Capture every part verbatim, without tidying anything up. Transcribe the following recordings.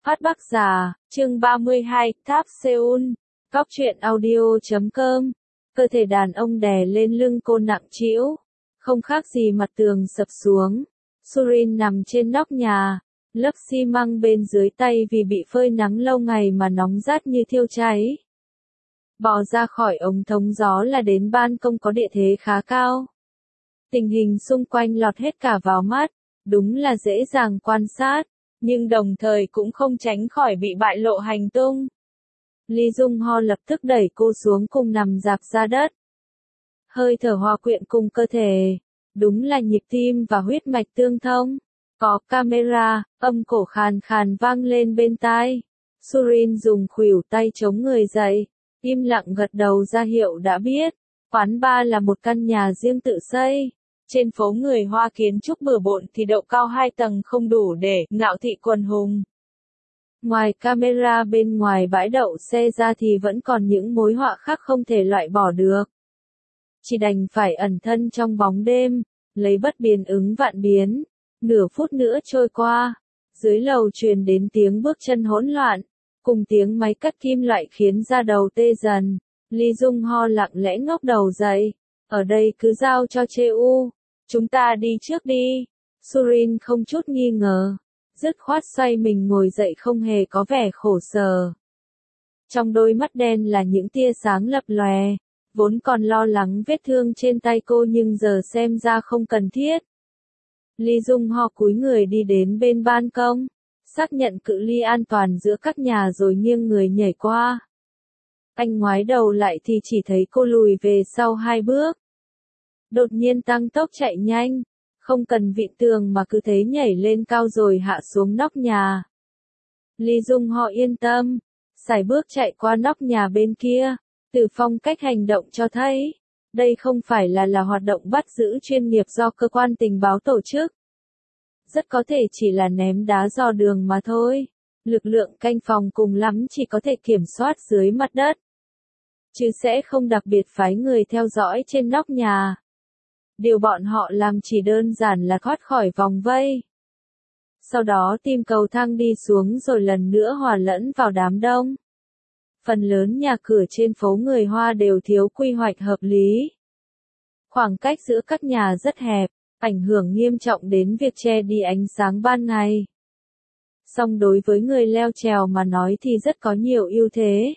Phát Bắc Già, chương ba mươi hai, Tháp Seoul, Góc truyện audio chấm com. Cơ thể đàn ông đè lên lưng cô nặng trĩu, không khác gì mặt tường sập xuống. Surin nằm trên nóc nhà, lớp xi măng bên dưới tay vì bị phơi nắng lâu ngày mà nóng rát như thiêu cháy. Bò ra khỏi ống thống gió là đến ban công có địa thế khá cao. Tình hình xung quanh lọt hết cả vào mắt, đúng là dễ dàng quan sát, nhưng đồng thời cũng không tránh khỏi bị bại lộ hành tung. Lee Jung Ho lập tức đẩy cô xuống cùng nằm rạp ra đất. Hơi thở hòa quyện cùng cơ thể, đúng là nhịp tim và huyết mạch tương thông. Có camera, âm cổ khàn khàn vang lên bên tai. Surin dùng khuỷu tay chống người dậy, im lặng gật đầu ra hiệu đã biết. Quán bar là một căn nhà riêng tự xây. Trên phố người Hoa kiến trúc bừa bộn thì độ cao hai tầng không đủ để ngạo thị quần hùng. Ngoài camera bên ngoài bãi đậu xe ra thì vẫn còn những mối họa khác không thể loại bỏ được. Chỉ đành phải ẩn thân trong bóng đêm, lấy bất biến ứng vạn biến. Nửa phút nữa trôi qua, dưới lầu truyền đến tiếng bước chân hỗn loạn, cùng tiếng máy cắt kim loại khiến da đầu tê dần. Lee Jung Ho lặng lẽ ngóc đầu dậy. Ở đây cứ giao cho Cheu. Chúng ta đi trước đi. Surin không chút nghi ngờ. Dứt khoát xoay mình ngồi dậy không hề có vẻ khổ sở. Trong đôi mắt đen là những tia sáng lập lòe. Vốn còn lo lắng vết thương trên tay cô nhưng giờ xem ra không cần thiết. Lee Jung Ho cúi người đi đến bên ban công. Xác nhận cự ly an toàn giữa các nhà rồi nghiêng người nhảy qua. Anh ngoái đầu lại thì chỉ thấy cô lùi về sau hai bước. Đột nhiên tăng tốc chạy nhanh, không cần vịn tường mà cứ thế nhảy lên cao rồi hạ xuống nóc nhà. Lee Jung Ho yên tâm, sải bước chạy qua nóc nhà bên kia, từ phong cách hành động cho thấy, đây không phải là là hoạt động bắt giữ chuyên nghiệp do cơ quan tình báo tổ chức. Rất có thể chỉ là ném đá dò đường mà thôi, lực lượng canh phòng cùng lắm chỉ có thể kiểm soát dưới mặt đất. Chứ sẽ không đặc biệt phái người theo dõi trên nóc nhà. Điều bọn họ làm chỉ đơn giản là thoát khỏi vòng vây. Sau đó tìm cầu thang đi xuống rồi lần nữa hòa lẫn vào đám đông. Phần lớn nhà cửa trên phố người Hoa đều thiếu quy hoạch hợp lý. Khoảng cách giữa các nhà rất hẹp, ảnh hưởng nghiêm trọng đến việc che đi ánh sáng ban ngày. Song đối với người leo trèo mà nói thì rất có nhiều ưu thế.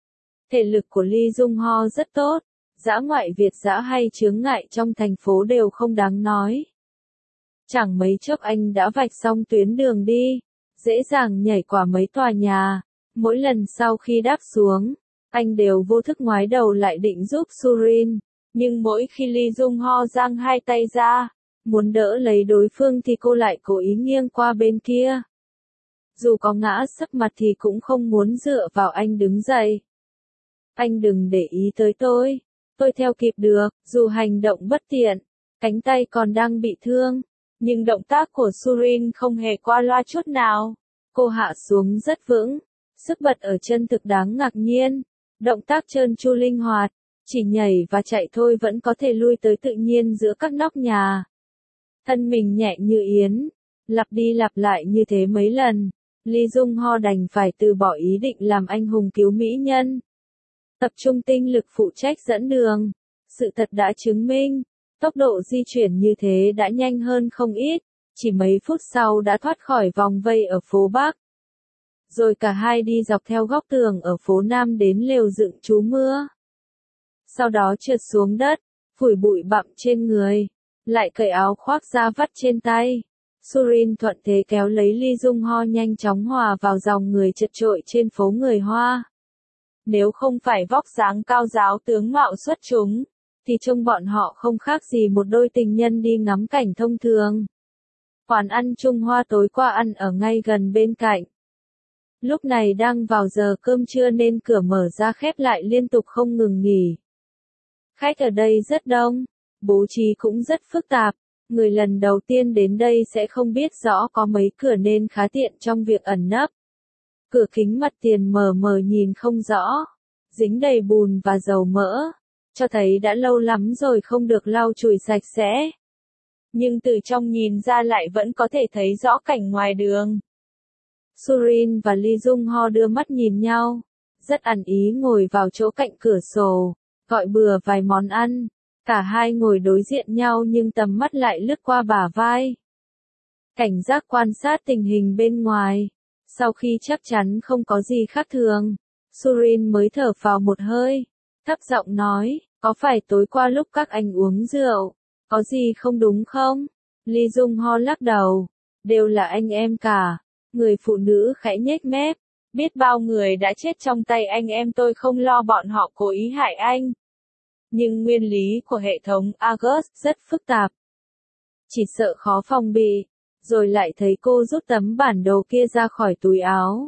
Thể lực của Lee Jung Ho rất tốt, dã ngoại Việt dã hay chướng ngại trong thành phố đều không đáng nói. Chẳng mấy chốc anh đã vạch xong tuyến đường đi, dễ dàng nhảy qua mấy tòa nhà. Mỗi lần sau khi đáp xuống, anh đều vô thức ngoái đầu lại định giúp Surin, nhưng mỗi khi Lee Jung Ho giang hai tay ra, muốn đỡ lấy đối phương thì cô lại cố ý nghiêng qua bên kia. Dù có ngã sấp mặt thì cũng không muốn dựa vào anh đứng dậy. Anh đừng để ý tới tôi, tôi theo kịp được, dù hành động bất tiện, cánh tay còn đang bị thương, nhưng động tác của Surin không hề qua loa chút nào. Cô hạ xuống rất vững, sức bật ở chân thực đáng ngạc nhiên, động tác trơn tru linh hoạt, chỉ nhảy và chạy thôi vẫn có thể lui tới tự nhiên giữa các nóc nhà. Thân mình nhẹ như yến, lặp đi lặp lại như thế mấy lần, Lee Jung Ho đành phải từ bỏ ý định làm anh hùng cứu mỹ nhân. Tập trung tinh lực phụ trách dẫn đường. Sự thật đã chứng minh, tốc độ di chuyển như thế đã nhanh hơn không ít, chỉ mấy phút sau đã thoát khỏi vòng vây ở phố Bắc. Rồi cả hai đi dọc theo góc tường ở phố Nam đến lều dựng trú mưa. Sau đó trượt xuống đất, phủi bụi bặm trên người, lại cởi áo khoác ra vắt trên tay. Surin thuận thế kéo lấy Lee Jung Ho nhanh chóng hòa vào dòng người chật chội trên phố người Hoa. Nếu không phải vóc dáng cao giáo tướng mạo xuất chúng, thì trông bọn họ không khác gì một đôi tình nhân đi ngắm cảnh thông thường. Quán ăn Trung Hoa tối qua ăn ở ngay gần bên cạnh. Lúc này đang vào giờ cơm trưa nên cửa mở ra khép lại liên tục không ngừng nghỉ. Khách ở đây rất đông, bố trí cũng rất phức tạp. Người lần đầu tiên đến đây sẽ không biết rõ có mấy cửa nên khá tiện trong việc ẩn nấp. Cửa kính mặt tiền mờ mờ nhìn không rõ, dính đầy bùn và dầu mỡ, cho thấy đã lâu lắm rồi không được lau chùi sạch sẽ. Nhưng từ trong nhìn ra lại vẫn có thể thấy rõ cảnh ngoài đường. Surin và Lee Jung Ho đưa mắt nhìn nhau, rất ẩn ý ngồi vào chỗ cạnh cửa sổ, gọi bừa vài món ăn. Cả hai ngồi đối diện nhau nhưng tầm mắt lại lướt qua bả vai. Cảnh giác quan sát tình hình bên ngoài. Sau khi chắc chắn không có gì khác thường, Surin mới thở phào một hơi, thấp giọng nói, có phải tối qua lúc các anh uống rượu, có gì không đúng không? Lee Jung Ho lắc đầu, đều là anh em cả. Người phụ nữ khẽ nhếch mép, biết bao người đã chết trong tay anh em tôi, không lo bọn họ cố ý hại anh. Nhưng nguyên lý của hệ thống Argus rất phức tạp. Chỉ sợ khó phòng bị. Rồi lại thấy cô rút tấm bản đồ kia ra khỏi túi áo.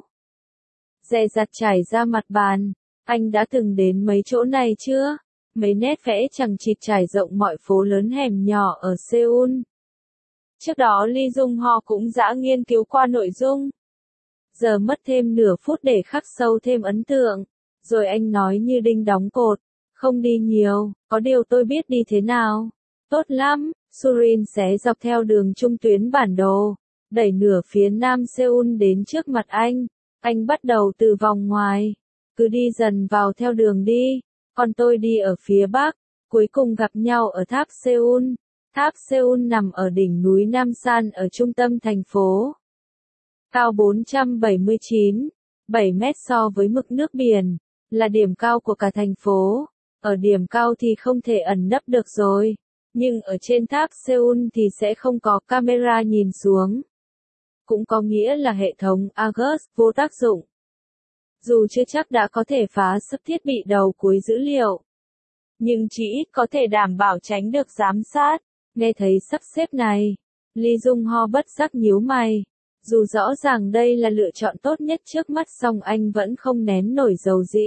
Dè dặt trải ra mặt bàn. Anh đã từng đến mấy chỗ này chưa? Mấy nét vẽ chằng chịt trải rộng mọi phố lớn hẻm nhỏ ở Seoul. Trước đó Lee Jung Ho cũng đã nghiên cứu qua nội dung. Giờ mất thêm nửa phút để khắc sâu thêm ấn tượng. Rồi anh nói như đinh đóng cột. Không đi nhiều, có điều tôi biết đi thế nào. Tốt lắm. Surin xé dọc theo đường trung tuyến bản đồ, đẩy nửa phía nam Seoul đến trước mặt anh. Anh bắt đầu từ vòng ngoài. Cứ đi dần vào theo đường đi, còn tôi đi ở phía bắc. Cuối cùng gặp nhau ở tháp Seoul. Tháp Seoul nằm ở đỉnh núi Nam San ở trung tâm thành phố. Cao bốn trăm bảy mươi chín phẩy bảy mét so với mực nước biển, là điểm cao của cả thành phố. Ở điểm cao thì không thể ẩn nấp được rồi. Nhưng ở trên tháp Seoul thì sẽ không có camera nhìn xuống. Cũng có nghĩa là hệ thống Argus vô tác dụng. Dù chưa chắc đã có thể phá sập thiết bị đầu cuối dữ liệu, nhưng chỉ ít có thể đảm bảo tránh được giám sát. Nghe thấy sắp xếp này, Lee Jung Ho bất giác nhíu mày. Dù rõ ràng đây là lựa chọn tốt nhất trước mắt, song anh vẫn không nén nổi dầu dĩ.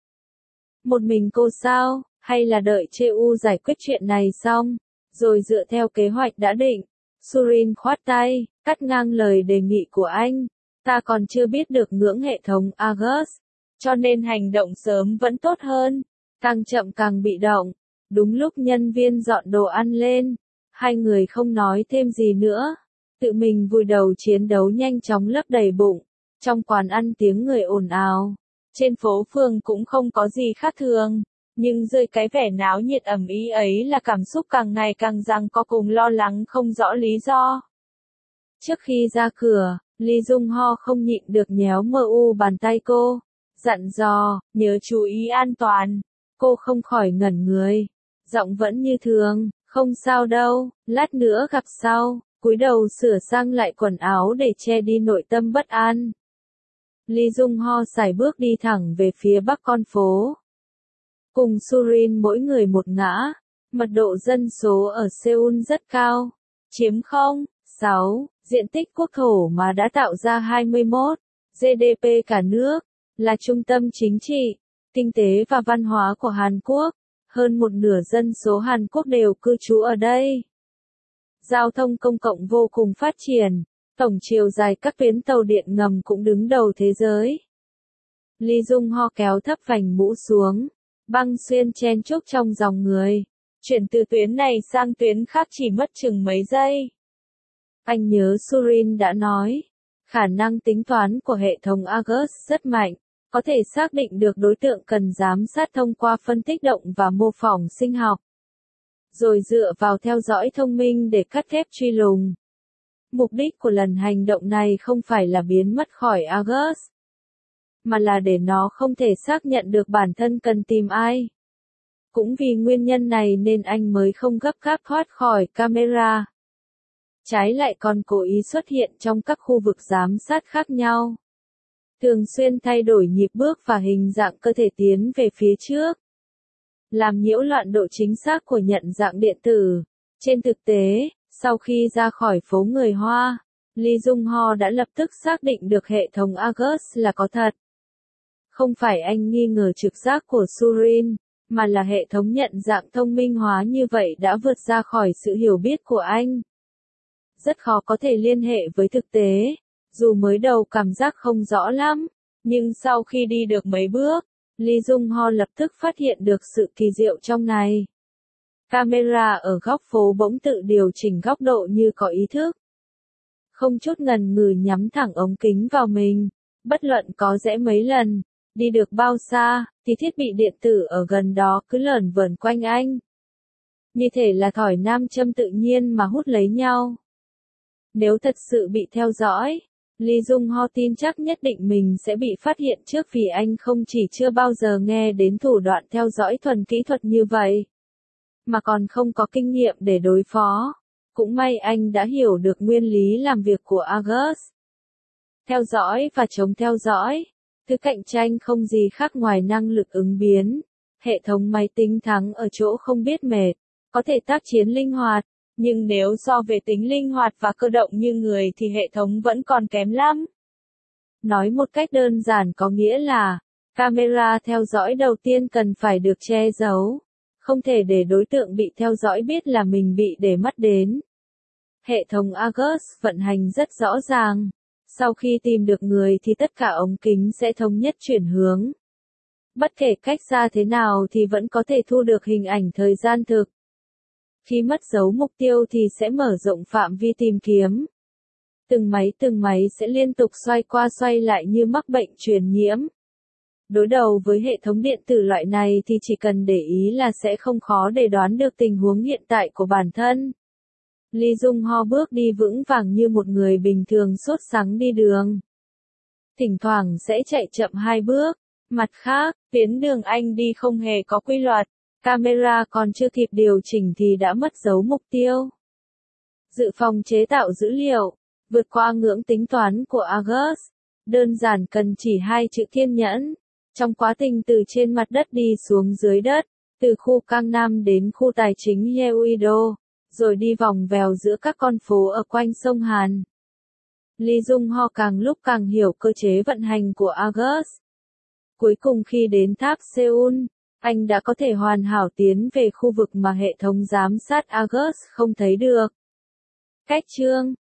Một mình cô sao? Hay là đợi Cheu giải quyết chuyện này xong, rồi dựa theo kế hoạch đã định? Surin khoát tay, cắt ngang lời đề nghị của anh. Ta còn chưa biết được ngưỡng hệ thống Argus, cho nên hành động sớm vẫn tốt hơn. Càng chậm càng bị động. Đúng lúc nhân viên dọn đồ ăn lên, hai người không nói thêm gì nữa. Tự mình vùi đầu chiến đấu nhanh chóng lấp đầy bụng. Trong quán ăn tiếng người ồn ào. Trên phố phường cũng không có gì khác thường. Nhưng dưới cái vẻ náo nhiệt ầm ĩ ấy là cảm xúc càng ngày càng giằng co cùng lo lắng không rõ lý do. Trước khi ra cửa, Lee Jung Ho không nhịn được nhéo mờ u bàn tay cô, dặn dò, nhớ chú ý an toàn. Cô không khỏi ngẩn người, giọng vẫn như thường, không sao đâu, lát nữa gặp sau, cúi đầu sửa sang lại quần áo để che đi nội tâm bất an. Lee Jung Ho sải bước đi thẳng về phía bắc con phố. Cùng Surin mỗi người một ngã, mật độ dân số ở Seoul rất cao, chiếm không phẩy sáu diện tích quốc thổ mà đã tạo ra hai mươi mốt giê đê pê cả nước, là trung tâm chính trị, kinh tế và văn hóa của Hàn Quốc. Hơn một nửa dân số Hàn Quốc đều cư trú ở đây. Giao thông công cộng vô cùng phát triển, tổng chiều dài các tuyến tàu điện ngầm cũng đứng đầu thế giới. Lee Jung Ho kéo thấp vành mũ xuống, băng xuyên chen chúc trong dòng người. Chuyển từ tuyến này sang tuyến khác chỉ mất chừng mấy giây. Anh nhớ Surin đã nói, khả năng tính toán của hệ thống Argus rất mạnh, có thể xác định được đối tượng cần giám sát thông qua phân tích động và mô phỏng sinh học. Rồi dựa vào theo dõi thông minh để cắt ghép truy lùng. Mục đích của lần hành động này không phải là biến mất khỏi Argus, mà là để nó không thể xác nhận được bản thân cần tìm ai. Cũng vì nguyên nhân này nên anh mới không gấp gáp thoát khỏi camera. Trái lại còn cố ý xuất hiện trong các khu vực giám sát khác nhau. Thường xuyên thay đổi nhịp bước và hình dạng cơ thể tiến về phía trước. Làm nhiễu loạn độ chính xác của nhận dạng điện tử. Trên thực tế, sau khi ra khỏi phố người Hoa, Lee Jung Ho đã lập tức xác định được hệ thống Argus là có thật. Không phải anh nghi ngờ trực giác của Surin, mà là hệ thống nhận dạng thông minh hóa như vậy đã vượt ra khỏi sự hiểu biết của anh. Rất khó có thể liên hệ với thực tế, dù mới đầu cảm giác không rõ lắm, nhưng sau khi đi được mấy bước, Lee Jung Ho lập tức phát hiện được sự kỳ diệu trong này. Camera ở góc phố bỗng tự điều chỉnh góc độ như có ý thức. không chút ngần ngừ nhắm thẳng ống kính vào mình. Bất luận có rẽ mấy lần, đi được bao xa, thì thiết bị điện tử ở gần đó cứ lởn vởn quanh anh. Như thể là thỏi nam châm tự nhiên mà hút lấy nhau. Nếu thật sự bị theo dõi, Lee Jung Ho tin chắc nhất định mình sẽ bị phát hiện trước vì anh không chỉ chưa bao giờ nghe đến thủ đoạn theo dõi thuần kỹ thuật như vậy, mà còn không có kinh nghiệm để đối phó. Cũng may anh đã hiểu được nguyên lý làm việc của Argus. Theo dõi và chống theo dõi, thứ cạnh tranh không gì khác ngoài năng lực ứng biến. Hệ thống máy tính thắng ở chỗ không biết mệt, có thể tác chiến linh hoạt, nhưng nếu so về tính linh hoạt và cơ động như người thì hệ thống vẫn còn kém lắm. Nói một cách đơn giản có nghĩa là, camera theo dõi đầu tiên cần phải được che giấu. Không thể để đối tượng bị theo dõi biết là mình bị để mắt đến. Hệ thống Argus vận hành rất rõ ràng. Sau khi tìm được người thì tất cả ống kính sẽ thống nhất chuyển hướng. Bất kể cách xa thế nào thì vẫn có thể thu được hình ảnh thời gian thực. Khi mất dấu mục tiêu thì sẽ mở rộng phạm vi tìm kiếm. Từng máy từng máy sẽ liên tục xoay qua xoay lại như mắc bệnh truyền nhiễm. Đối đầu với hệ thống điện tử loại này thì chỉ cần để ý là sẽ không khó để đoán được tình huống hiện tại của bản thân. Lee Jung Ho bước đi vững vàng như một người bình thường sốt sắng đi đường. Thỉnh thoảng sẽ chạy chậm hai bước. Mặt khác, tuyến đường anh đi không hề có quy luật. Camera còn chưa kịp điều chỉnh thì đã mất dấu mục tiêu. Dự phòng chế tạo dữ liệu, vượt qua ngưỡng tính toán của Argus. Đơn giản cần chỉ hai chữ kiên nhẫn. Trong quá trình từ trên mặt đất đi xuống dưới đất, từ khu Gangnam đến khu tài chính Yeouido, rồi đi vòng vèo giữa các con phố ở quanh sông Hàn. Lee Jung Ho càng lúc càng hiểu cơ chế vận hành của Argus. Cuối cùng khi đến tháp Seoul, anh đã có thể hoàn hảo tiến về khu vực mà hệ thống giám sát Argus không thấy được. Cách chương